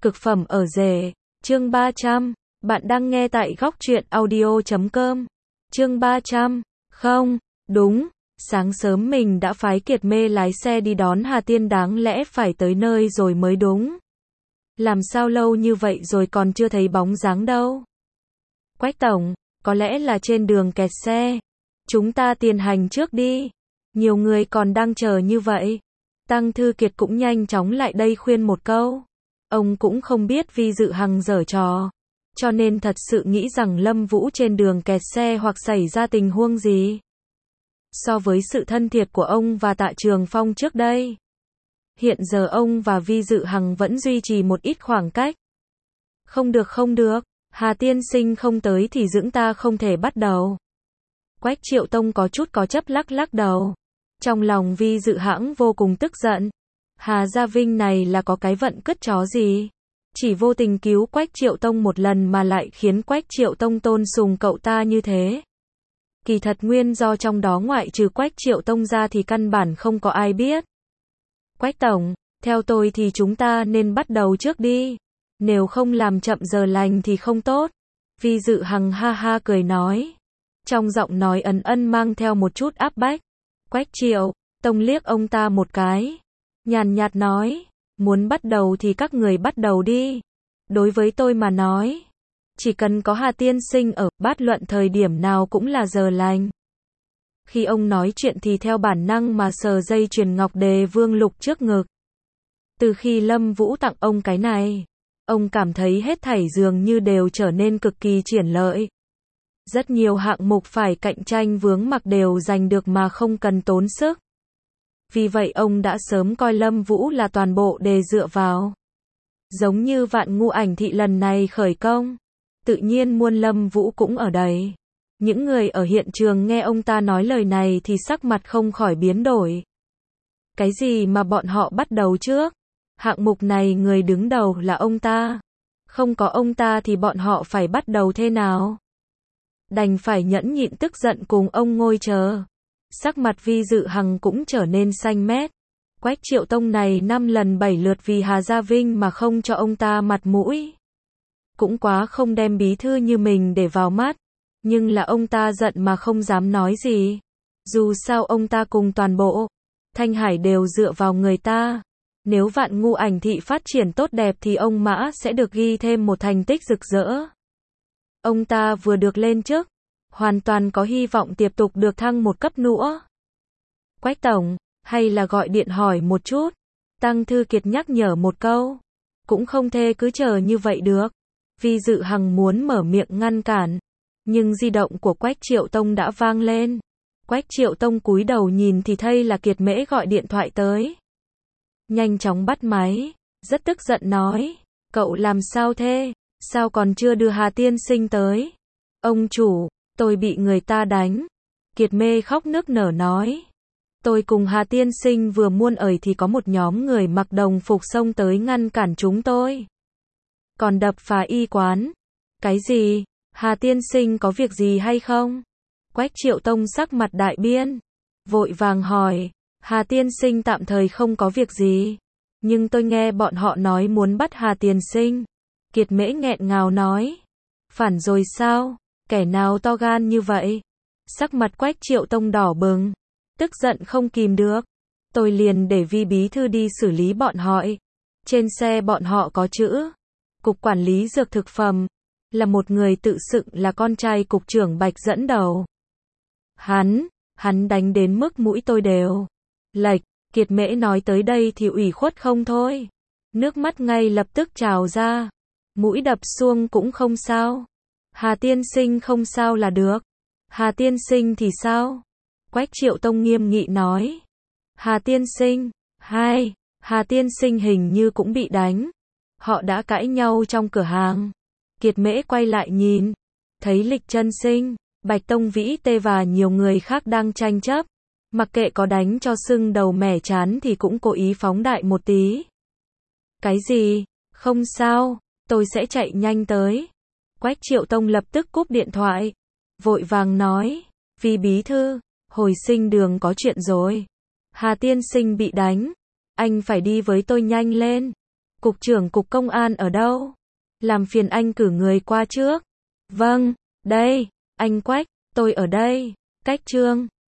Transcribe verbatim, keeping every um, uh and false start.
Cực phẩm ở rể, chương ba trăm. Bạn đang nghe tại góc truyện audio chấm com. Chương ba trăm. Không, đúng, sáng sớm mình đã phái Kiệt Mê lái xe đi đón Hà Tiên, đáng lẽ phải tới nơi rồi mới đúng. Làm sao lâu như vậy rồi còn chưa thấy bóng dáng đâu? Quách tổng, có lẽ là trên đường kẹt xe. Chúng ta tiền hành trước đi. Nhiều người còn đang chờ như vậy. Tăng Thư Kiệt cũng nhanh chóng lại đây khuyên một câu. Ông cũng không biết Vi Dự Hằng giở trò, cho nên thật sự nghĩ rằng Lâm Vũ trên đường kẹt xe hoặc xảy ra tình huống gì. So với sự thân thiệt của ông và Tạ Trường Phong trước đây, hiện giờ ông và Vi Dự Hằng vẫn duy trì một ít khoảng cách. Không được không được, Hà tiên sinh không tới thì dưỡng ta không thể bắt đầu. Quách Triệu Tông có chút có chấp lắc lắc đầu. Trong lòng Vi Dự Hãng vô cùng tức giận. Hà Gia Vinh này là có cái vận cứt chó gì? Chỉ vô tình cứu Quách Triệu Tông một lần mà lại khiến Quách Triệu Tông tôn sùng cậu ta như thế. Kỳ thật nguyên do trong đó ngoại trừ Quách Triệu Tông ra thì căn bản không có ai biết. Quách tổng, theo tôi thì chúng ta nên bắt đầu trước đi. Nếu không làm chậm giờ lành thì không tốt. Vi Dự Hằng ha ha cười nói. Trong giọng nói ẩn ân mang theo một chút áp bách. Quách Triệu Tông liếc ông ta một cái. Nhàn nhạt nói, muốn bắt đầu thì các người bắt đầu đi. Đối với tôi mà nói, chỉ cần có Hà tiên sinh ở, bát luận thời điểm nào cũng là giờ lành. Khi ông nói chuyện thì theo bản năng mà sờ dây chuyền ngọc đề vương lục trước ngực. Từ khi Lâm Vũ tặng ông cái này, ông cảm thấy hết thảy dường như đều trở nên cực kỳ triển lợi. Rất nhiều hạng mục phải cạnh tranh vướng mặc đều giành được mà không cần tốn sức. Vì vậy ông đã sớm coi Lâm Vũ là toàn bộ để dựa vào. Giống như Vạn Ngũ Ảnh Thị lần này khởi công, tự nhiên muôn Lâm Vũ cũng ở đây. Những người ở hiện trường nghe ông ta nói lời này thì sắc mặt không khỏi biến đổi. Cái gì mà bọn họ bắt đầu trước? Hạng mục này người đứng đầu là ông ta. Không có ông ta thì bọn họ phải bắt đầu thế nào? Đành phải nhẫn nhịn tức giận cùng ông ngồi chờ. Sắc mặt Vi Dự Hằng cũng trở nên xanh mét. Quách Triệu Tông này năm lần bảy lượt vì Hà Gia Vinh mà không cho ông ta mặt mũi. Cũng quá không đem bí thư như mình để vào mắt. Nhưng là ông ta giận mà không dám nói gì. Dù sao ông ta cùng toàn bộ Thanh Hải đều dựa vào người ta. Nếu Vạn Ngũ Ảnh Thị phát triển tốt đẹp thì ông Mã sẽ được ghi thêm một thành tích rực rỡ. Ông ta vừa được lên chức, hoàn toàn có hy vọng tiếp tục được thăng một cấp nữa. Quách tổng, hay là gọi điện hỏi một chút. Tăng Thư Kiệt nhắc nhở một câu. Cũng không thể cứ chờ như vậy được. Vi Dự Hằng muốn mở miệng ngăn cản. Nhưng di động của Quách Triệu Tông đã vang lên. Quách Triệu Tông cúi đầu nhìn thì thấy là Kiệt Mễ gọi điện thoại tới. Nhanh chóng bắt máy, rất tức giận nói. Cậu làm sao thế? Sao còn chưa đưa Hà tiên sinh tới? Ông chủ, tôi bị người ta đánh. Kiệt Mê khóc nức nở nói. Tôi cùng Hà tiên sinh vừa muôn ởi thì có một nhóm người mặc đồng phục xông tới ngăn cản chúng tôi. Còn đập phá y quán. Cái gì? Hà tiên sinh có việc gì hay không? Quách Triệu Tông sắc mặt đại biên. Vội vàng hỏi. Hà tiên sinh tạm thời không có việc gì. Nhưng tôi nghe bọn họ nói muốn bắt Hà tiên sinh. Kiệt Mễ nghẹn ngào nói. Phản rồi sao? Kẻ nào to gan như vậy? Sắc mặt Quách Triệu Tông đỏ bừng. Tức giận không kìm được. Tôi liền để Vi bí thư đi xử lý bọn họ. Trên xe bọn họ có chữ. Cục Quản lý Dược Thực Phẩm. Là một người tự xưng là con trai cục trưởng Bạch dẫn đầu. Hắn, hắn đánh đến mức mũi tôi đều lệch. Kiệt Mễ nói tới đây thì ủy khuất không thôi. Nước mắt ngay lập tức trào ra. Mũi đập xuông cũng không sao. Hà tiên sinh không sao là được. Hà tiên sinh thì sao? Quách Triệu Tông nghiêm nghị nói. Hà tiên sinh, hai, Hà tiên sinh hình như cũng bị đánh. Họ đã cãi nhau trong cửa hàng. Kiệt Mễ quay lại nhìn. Thấy Lịch Chân Sinh, Bạch Tông Vĩ Tê và nhiều người khác đang tranh chấp. Mặc kệ có đánh cho sưng đầu mẻ chán thì cũng cố ý phóng đại một tí. Cái gì? Không sao, tôi sẽ chạy nhanh tới. Quách Triệu Tông lập tức cúp điện thoại. Vội vàng nói. Vi bí thư, hồi sinh đường có chuyện rồi. Hà tiên sinh bị đánh. Anh phải đi với tôi nhanh lên. Cục trưởng cục công an ở đâu? Làm phiền anh cử người qua trước. Vâng, đây, anh Quách, tôi ở đây. Cách Trương